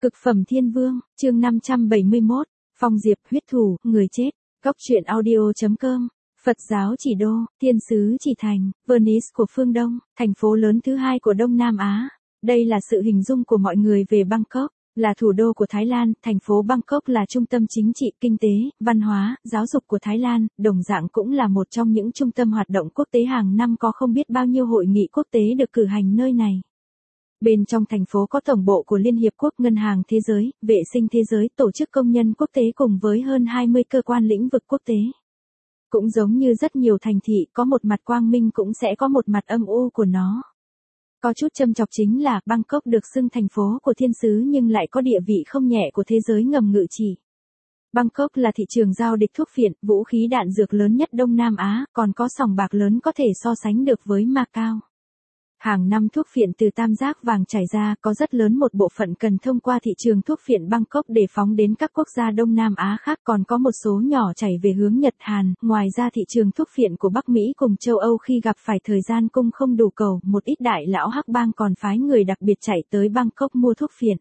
Cực phẩm thiên vương, chương 571, Phong Diệp huyết thủ, người chết. Góc truyện audio.com. Phật giáo Chỉ Đô, thiên sứ Chỉ Thành, Venice của phương Đông, thành phố lớn thứ hai của Đông Nam Á. Đây là sự hình dung của mọi người về Bangkok, là thủ đô của Thái Lan. Thành phố Bangkok là trung tâm chính trị, kinh tế, văn hóa, giáo dục của Thái Lan, đồng dạng cũng là một trong những trung tâm hoạt động quốc tế hàng năm, có không biết bao nhiêu hội nghị quốc tế được cử hành nơi này. Bên trong thành phố có tổng bộ của Liên Hiệp Quốc, Ngân hàng Thế giới, Vệ sinh Thế giới, Tổ chức Công nhân Quốc tế cùng với hơn 20 cơ quan lĩnh vực quốc tế. Cũng giống như rất nhiều thành thị, có một mặt quang minh cũng sẽ có một mặt âm u của nó. Có chút châm chọc chính là Bangkok được xưng thành phố của thiên sứ nhưng lại có địa vị không nhẹ của thế giới ngầm ngự chỉ. Bangkok là thị trường giao dịch thuốc phiện, vũ khí đạn dược lớn nhất Đông Nam Á, còn có sòng bạc lớn có thể so sánh được với Macau. Hàng năm thuốc phiện từ tam giác vàng chảy ra, có rất lớn một bộ phận cần thông qua thị trường thuốc phiện Bangkok để phóng đến các quốc gia Đông Nam Á khác, còn có một số nhỏ chảy về hướng Nhật Hàn. Ngoài ra thị trường thuốc phiện của Bắc Mỹ cùng châu Âu khi gặp phải thời gian cung không đủ cầu, một ít đại lão hắc bang còn phái người đặc biệt chạy tới Bangkok mua thuốc phiện.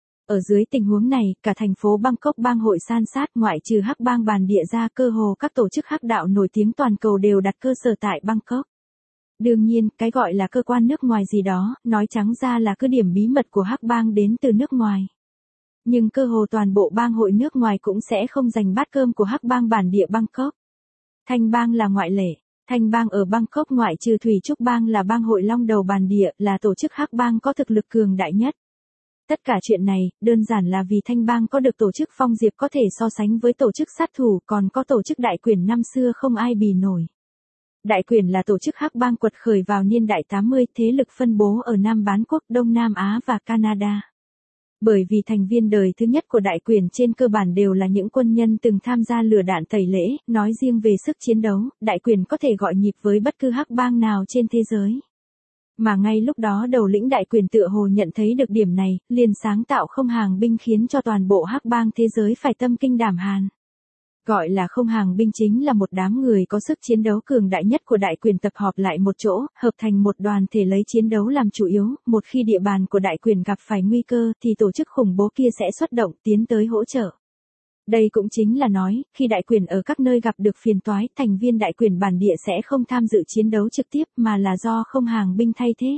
Ở dưới tình huống này, cả thành phố Bangkok bang hội san sát, ngoại trừ hắc bang bản địa ra, cơ hồ các tổ chức hắc đạo nổi tiếng toàn cầu đều đặt cơ sở tại Bangkok. Đương nhiên, cái gọi là cơ quan nước ngoài gì đó, nói trắng ra là cứ điểm bí mật của hắc bang đến từ nước ngoài. Nhưng cơ hồ toàn bộ bang hội nước ngoài cũng sẽ không giành bát cơm của hắc bang bản địa Bangkok. Thanh bang là ngoại lệ. Thanh bang ở Bangkok ngoại trừ Thủy Trúc bang là bang hội long đầu bản địa, là tổ chức hắc bang có thực lực cường đại nhất. Tất cả chuyện này, đơn giản là vì Thanh bang có được tổ chức Phong Diệp có thể so sánh với tổ chức sát thủ, còn có tổ chức Đại Quyền năm xưa không ai bì nổi. Đại Quyền là tổ chức hắc bang quật khởi vào niên đại 80, thế lực phân bố ở Nam Bán Quốc, Đông Nam Á và Canada. Bởi vì thành viên đời thứ nhất của Đại Quyền trên cơ bản đều là những quân nhân từng tham gia lửa đạn tẩy lễ, nói riêng về sức chiến đấu, Đại Quyền có thể gọi nhịp với bất cứ hắc bang nào trên thế giới. Mà ngay lúc đó đầu lĩnh Đại Quyền tựa hồ nhận thấy được điểm này, liền sáng tạo không hàng binh khiến cho toàn bộ hắc bang thế giới phải tâm kinh đảm hàn. Gọi là không hàng binh chính là một đám người có sức chiến đấu cường đại nhất của Đại Quyền tập hợp lại một chỗ, hợp thành một đoàn thể lấy chiến đấu làm chủ yếu, một khi địa bàn của Đại Quyền gặp phải nguy cơ thì tổ chức khủng bố kia sẽ xuất động tiến tới hỗ trợ. Đây cũng chính là nói, khi Đại Quyền ở các nơi gặp được phiền toái, thành viên Đại Quyền bản địa sẽ không tham dự chiến đấu trực tiếp mà là do không hàng binh thay thế.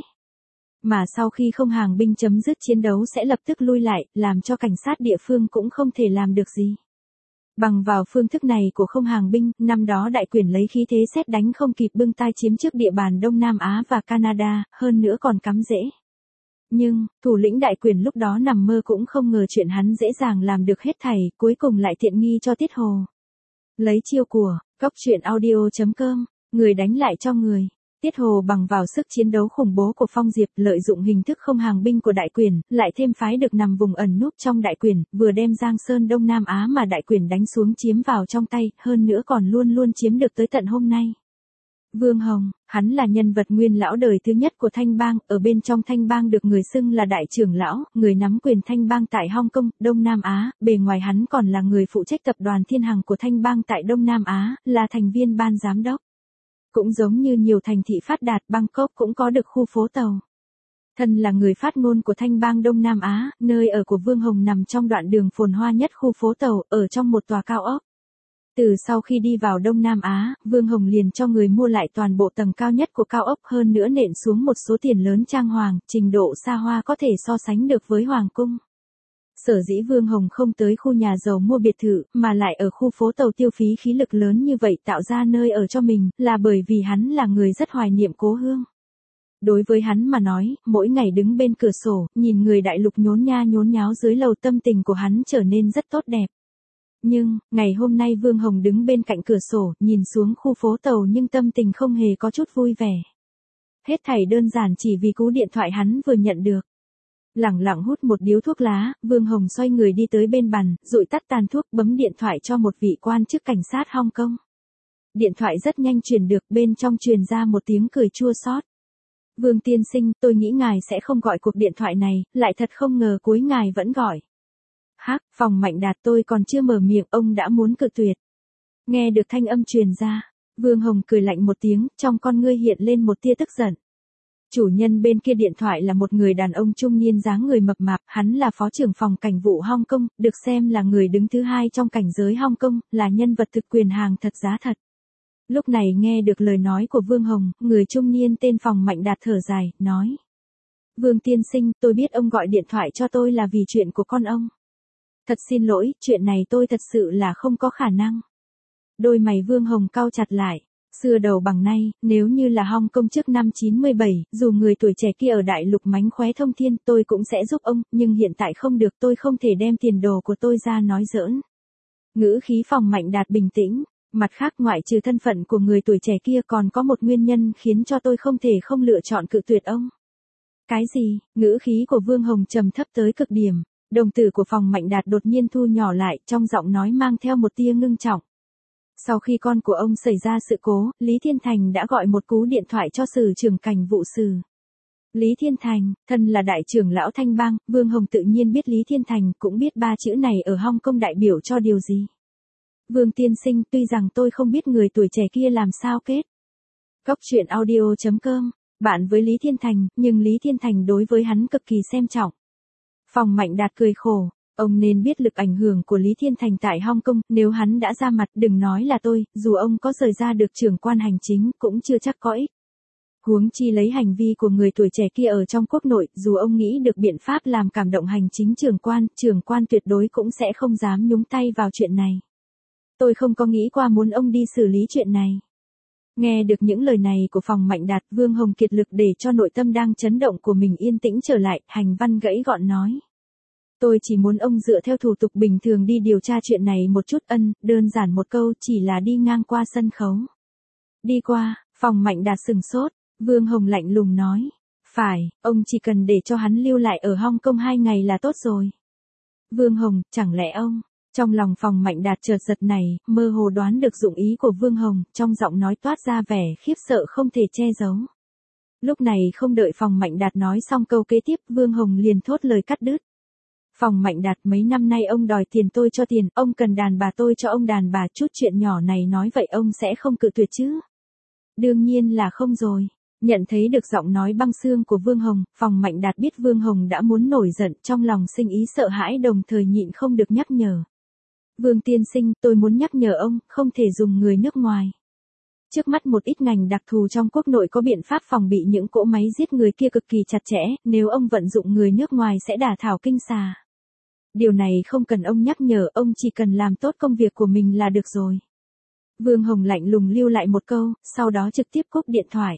Mà sau khi không hàng binh chấm dứt chiến đấu sẽ lập tức lui lại, làm cho cảnh sát địa phương cũng không thể làm được gì. Bằng vào phương thức này của không hàng binh, năm đó Đại Quyền lấy khí thế sét đánh không kịp bưng tai chiếm trước địa bàn Đông Nam Á và Canada, hơn nữa còn cắm rễ. Nhưng, thủ lĩnh Đại Quyền lúc đó nằm mơ cũng không ngờ chuyện hắn dễ dàng làm được hết thảy, cuối cùng lại tiện nghi cho Tiết Hồ. Lấy chiêu của, góc truyện audio.com, người đánh lại cho người. Tiết Hồ bằng vào sức chiến đấu khủng bố của Phong Diệp, lợi dụng hình thức không hàng binh của Đại Quyền, lại thêm phái được nằm vùng ẩn núp trong Đại Quyền, vừa đem Giang Sơn Đông Nam Á mà Đại Quyền đánh xuống chiếm vào trong tay, hơn nữa còn luôn luôn chiếm được tới tận hôm nay. Vương Hồng, hắn là nhân vật nguyên lão đời thứ nhất của Thanh bang, ở bên trong Thanh bang được người xưng là đại trưởng lão, người nắm quyền Thanh bang tại Hong Kong, Đông Nam Á, bề ngoài hắn còn là người phụ trách tập đoàn Thiên Hằng của Thanh bang tại Đông Nam Á, là thành viên ban giám đốc. Cũng giống như nhiều thành thị phát đạt, Bangkok cũng có được khu phố tàu. Thân là người phát ngôn của Thanh bang Đông Nam Á, nơi ở của Vương Hồng nằm trong đoạn đường phồn hoa nhất khu phố tàu, ở trong một tòa cao ốc. Từ sau khi đi vào Đông Nam Á, Vương Hồng liền cho người mua lại toàn bộ tầng cao nhất của cao ốc, hơn nữa nện xuống một số tiền lớn trang hoàng, trình độ xa hoa có thể so sánh được với Hoàng cung. Sở dĩ Vương Hồng không tới khu nhà giàu mua biệt thự, mà lại ở khu phố tàu tiêu phí khí lực lớn như vậy tạo ra nơi ở cho mình, là bởi vì hắn là người rất hoài niệm cố hương. Đối với hắn mà nói, mỗi ngày đứng bên cửa sổ, nhìn người đại lục nhốn nha nhốn nháo dưới lầu, tâm tình của hắn trở nên rất tốt đẹp. Nhưng, ngày hôm nay Vương Hồng đứng bên cạnh cửa sổ, nhìn xuống khu phố tàu nhưng tâm tình không hề có chút vui vẻ. Hết thảy đơn giản chỉ vì cú điện thoại hắn vừa nhận được. Lẳng lặng hút một điếu thuốc lá, Vương Hồng xoay người đi tới bên bàn, dụi tắt tàn thuốc, bấm điện thoại cho một vị quan chức cảnh sát Hong Kong. Điện thoại rất nhanh truyền được, bên trong truyền ra một tiếng cười chua xót. Vương tiên sinh, tôi nghĩ ngài sẽ không gọi cuộc điện thoại này, lại thật không ngờ cuối ngài vẫn gọi. Hắc, Phòng Mạnh Đạt, tôi còn chưa mở miệng, ông đã muốn cự tuyệt. Nghe được thanh âm truyền ra, Vương Hồng cười lạnh một tiếng, trong con ngươi hiện lên một tia tức giận. Chủ nhân bên kia điện thoại là một người đàn ông trung niên dáng người mập mạp, hắn là phó trưởng phòng cảnh vụ Hong Kong, được xem là người đứng thứ hai trong cảnh giới Hong Kong, là nhân vật thực quyền hàng thật giá thật. Lúc này nghe được lời nói của Vương Hồng, người trung niên tên Phòng Mạnh Đạt thở dài, nói. Vương tiên sinh, tôi biết ông gọi điện thoại cho tôi là vì chuyện của con ông. Thật xin lỗi, chuyện này tôi thật sự là không có khả năng. Đôi mày Vương Hồng cau chặt lại. Xưa đầu bằng nay, nếu như là Hong Kong trước năm 97, dù người tuổi trẻ kia ở đại lục mánh khóe thông thiên, tôi cũng sẽ giúp ông, nhưng hiện tại không được, tôi không thể đem tiền đồ của tôi ra nói giỡn. Ngữ khí Phòng Mạnh Đạt bình tĩnh, mặt khác ngoại trừ thân phận của người tuổi trẻ kia còn có một nguyên nhân khiến cho tôi không thể không lựa chọn cự tuyệt ông. Cái gì? Ngữ khí của Vương Hồng trầm thấp tới cực điểm, đồng tử của Phòng Mạnh Đạt đột nhiên thu nhỏ lại, trong giọng nói mang theo một tia ngưng trọng. Sau khi con của ông xảy ra sự cố, Lý Thiên Thành đã gọi một cú điện thoại cho Sử trưởng cảnh vụ Sử. Lý Thiên Thành, thân là đại trưởng lão Thanh Bang, Vương Hồng tự nhiên biết Lý Thiên Thành, cũng biết ba chữ này ở Hong Kong đại biểu cho điều gì. Vương tiên sinh, tuy rằng tôi không biết người tuổi trẻ kia làm sao kết. Góc truyện audio.com, bạn với Lý Thiên Thành, nhưng Lý Thiên Thành đối với hắn cực kỳ xem trọng. Phòng Mạnh Đạt cười khổ. Ông nên biết lực ảnh hưởng của Lý Thiên Thành tại Hong Kong, nếu hắn đã ra mặt đừng nói là tôi, dù ông có rời ra được trưởng quan hành chính cũng chưa chắc có ích. Huống chi lấy hành vi của người tuổi trẻ kia ở trong quốc nội, dù ông nghĩ được biện pháp làm cảm động hành chính trưởng quan tuyệt đối cũng sẽ không dám nhúng tay vào chuyện này. Tôi không có nghĩ qua muốn ông đi xử lý chuyện này. Nghe được những lời này của Phòng Mạnh Đạt, Vương Hồng kiệt lực để cho nội tâm đang chấn động của mình yên tĩnh trở lại, hành văn gãy gọn nói. Tôi chỉ muốn ông dựa theo thủ tục bình thường đi điều tra chuyện này một chút, đơn giản một câu, chỉ là đi ngang qua sân khấu. Đi qua, Phòng Mạnh Đạt sừng sốt, Vương Hồng lạnh lùng nói. Phải, ông chỉ cần để cho hắn lưu lại ở Hong Kong 2 ngày là tốt rồi. Vương Hồng, chẳng lẽ ông? Trong lòng Phòng Mạnh Đạt chợt giật này, mơ hồ đoán được dụng ý của Vương Hồng, trong giọng nói toát ra vẻ khiếp sợ không thể che giấu. Lúc này không đợi Phòng Mạnh Đạt nói xong câu kế tiếp, Vương Hồng liền thốt lời cắt đứt. Phòng Mạnh Đạt, mấy năm nay ông đòi tiền tôi cho tiền, ông cần đàn bà tôi cho ông đàn bà, chút chuyện nhỏ này nói vậy ông sẽ không cự tuyệt chứ? Đương nhiên là không rồi. Nhận thấy được giọng nói băng xương của Vương Hồng, Phòng Mạnh Đạt biết Vương Hồng đã muốn nổi giận, trong lòng sinh ý sợ hãi đồng thời nhịn không được nhắc nhở. Vương tiên sinh, tôi muốn nhắc nhở ông, không thể dùng người nước ngoài. Trước mắt một ít ngành đặc thù trong quốc nội có biện pháp phòng bị những cỗ máy giết người kia cực kỳ chặt chẽ, nếu ông vận dụng người nước ngoài sẽ đả thảo kinh xà. Điều này không cần ông nhắc nhở, ông chỉ cần làm tốt công việc của mình là được rồi. Vương Hồng lạnh lùng lưu lại một câu, sau đó trực tiếp cúp điện thoại.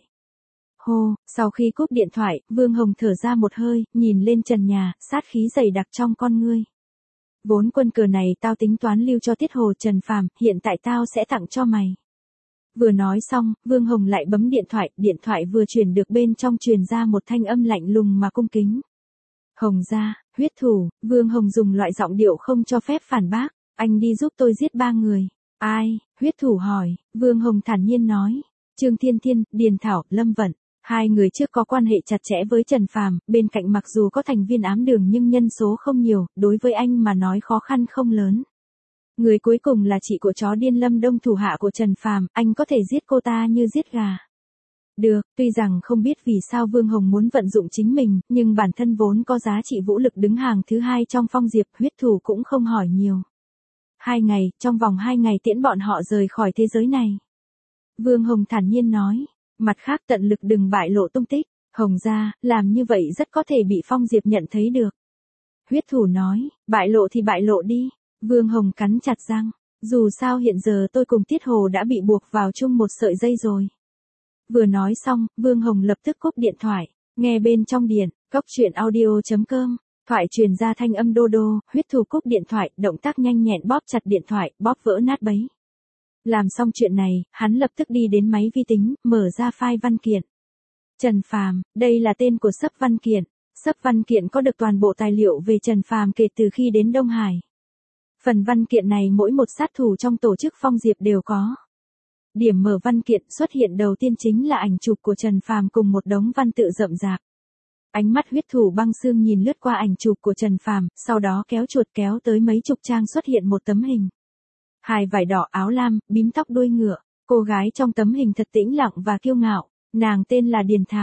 Hô, sau khi cúp điện thoại, Vương Hồng thở ra một hơi, nhìn lên trần nhà, sát khí dày đặc trong con ngươi. Vốn quân cờ này tao tính toán lưu cho Tiết Hồ Trần Phàm, hiện tại tao sẽ tặng cho mày. Vừa nói xong, Vương Hồng lại bấm điện thoại vừa chuyển được bên trong truyền ra một thanh âm lạnh lùng mà cung kính. Hồng gia, huyết thủ, Vương Hồng dùng loại giọng điệu không cho phép phản bác, anh đi giúp tôi giết 3 người. Ai? Huyết thủ hỏi, Vương Hồng thản nhiên nói, Trương Thiên Thiên, Điền Thảo, Lâm Vận. 2 người trước có quan hệ chặt chẽ với Trần Phàm, bên cạnh mặc dù có thành viên ám đường nhưng nhân số không nhiều, đối với anh mà nói khó khăn không lớn. Người cuối cùng là chị của chó điên Lâm Đông, thủ hạ của Trần Phàm, anh có thể giết cô ta như giết gà. Được, tuy rằng không biết vì sao Vương Hồng muốn vận dụng chính mình, nhưng bản thân vốn có giá trị vũ lực đứng hàng thứ 2 trong Phong Diệp, huyết thủ cũng không hỏi nhiều. 2 ngày, trong vòng 2 ngày tiễn bọn họ rời khỏi thế giới này. Vương Hồng thản nhiên nói, mặt khác tận lực đừng bại lộ tung tích, Hồng gia, làm như vậy rất có thể bị Phong Diệp nhận thấy được. Huyết thủ nói, bại lộ thì bại lộ đi. Vương Hồng cắn chặt răng, dù sao hiện giờ tôi cùng Tiết Hồ đã bị buộc vào chung một sợi dây rồi. Vừa nói xong, Vương Hồng lập tức cúp điện thoại, nghe bên trong điện, góc truyện audio.com, thoại truyền ra thanh âm đô đô, huyết thủ cúp điện thoại, động tác nhanh nhẹn bóp chặt điện thoại, bóp vỡ nát bấy. Làm xong chuyện này, hắn lập tức đi đến máy vi tính, mở ra file văn kiện. Trần Phàm, đây là tên của sấp văn kiện. Sấp văn kiện có được toàn bộ tài liệu về Trần Phàm kể từ khi đến Đông Hải. Phần văn kiện này mỗi một sát thủ trong tổ chức Phong Diệp đều có. Điểm mở văn kiện xuất hiện đầu tiên chính là ảnh chụp của Trần Phàm cùng một đống văn tự rậm rạp. Ánh mắt huyết thủ băng xương nhìn lướt qua ảnh chụp của Trần Phàm, sau đó kéo chuột kéo tới mấy chục trang xuất hiện một tấm hình. Hài vải đỏ áo lam, bím tóc đuôi ngựa, cô gái trong tấm hình thật tĩnh lặng và kiêu ngạo, nàng tên là Điền Thảo.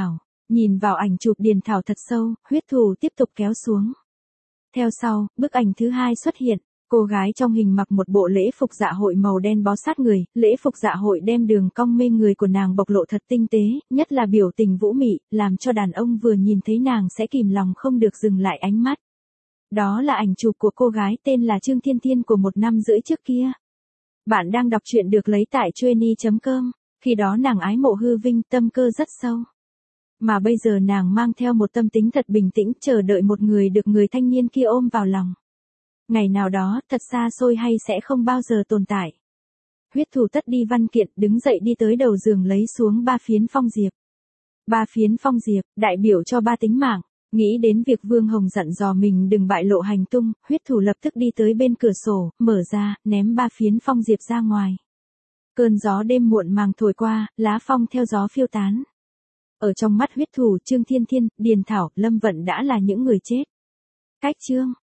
Nhìn vào ảnh chụp Điền Thảo thật sâu, huyết thủ tiếp tục kéo xuống. Theo sau, bức ảnh thứ hai xuất hiện. Cô gái trong hình mặc một bộ lễ phục dạ hội màu đen bó sát người, lễ phục dạ hội đem đường cong mê người của nàng bộc lộ thật tinh tế, nhất là biểu tình vũ mị, làm cho đàn ông vừa nhìn thấy nàng sẽ kìm lòng không được dừng lại ánh mắt. Đó là ảnh chụp của cô gái tên là Trương Thiên Thiên của 1 năm rưỡi trước kia. Bạn đang đọc truyện được lấy tại Trueni.com, khi đó nàng ái mộ hư vinh, tâm cơ rất sâu. Mà bây giờ nàng mang theo một tâm tính thật bình tĩnh, chờ đợi một người được người thanh niên kia ôm vào lòng. Ngày nào đó, thật xa xôi hay sẽ không bao giờ tồn tại. Huyết thủ tất đi văn kiện, đứng dậy đi tới đầu giường lấy xuống 3 phiến phong diệp. 3 phiến phong diệp, đại biểu cho 3 tính mạng. Nghĩ đến việc Vương Hồng dặn dò mình đừng bại lộ hành tung, huyết thủ lập tức đi tới bên cửa sổ, mở ra, ném 3 phiến phong diệp ra ngoài. Cơn gió đêm muộn màng thổi qua, lá phong theo gió phiêu tán. Ở trong mắt huyết thủ Trương Thiên Thiên, Điền Thảo, Lâm Vận đã là những người chết. Cách chương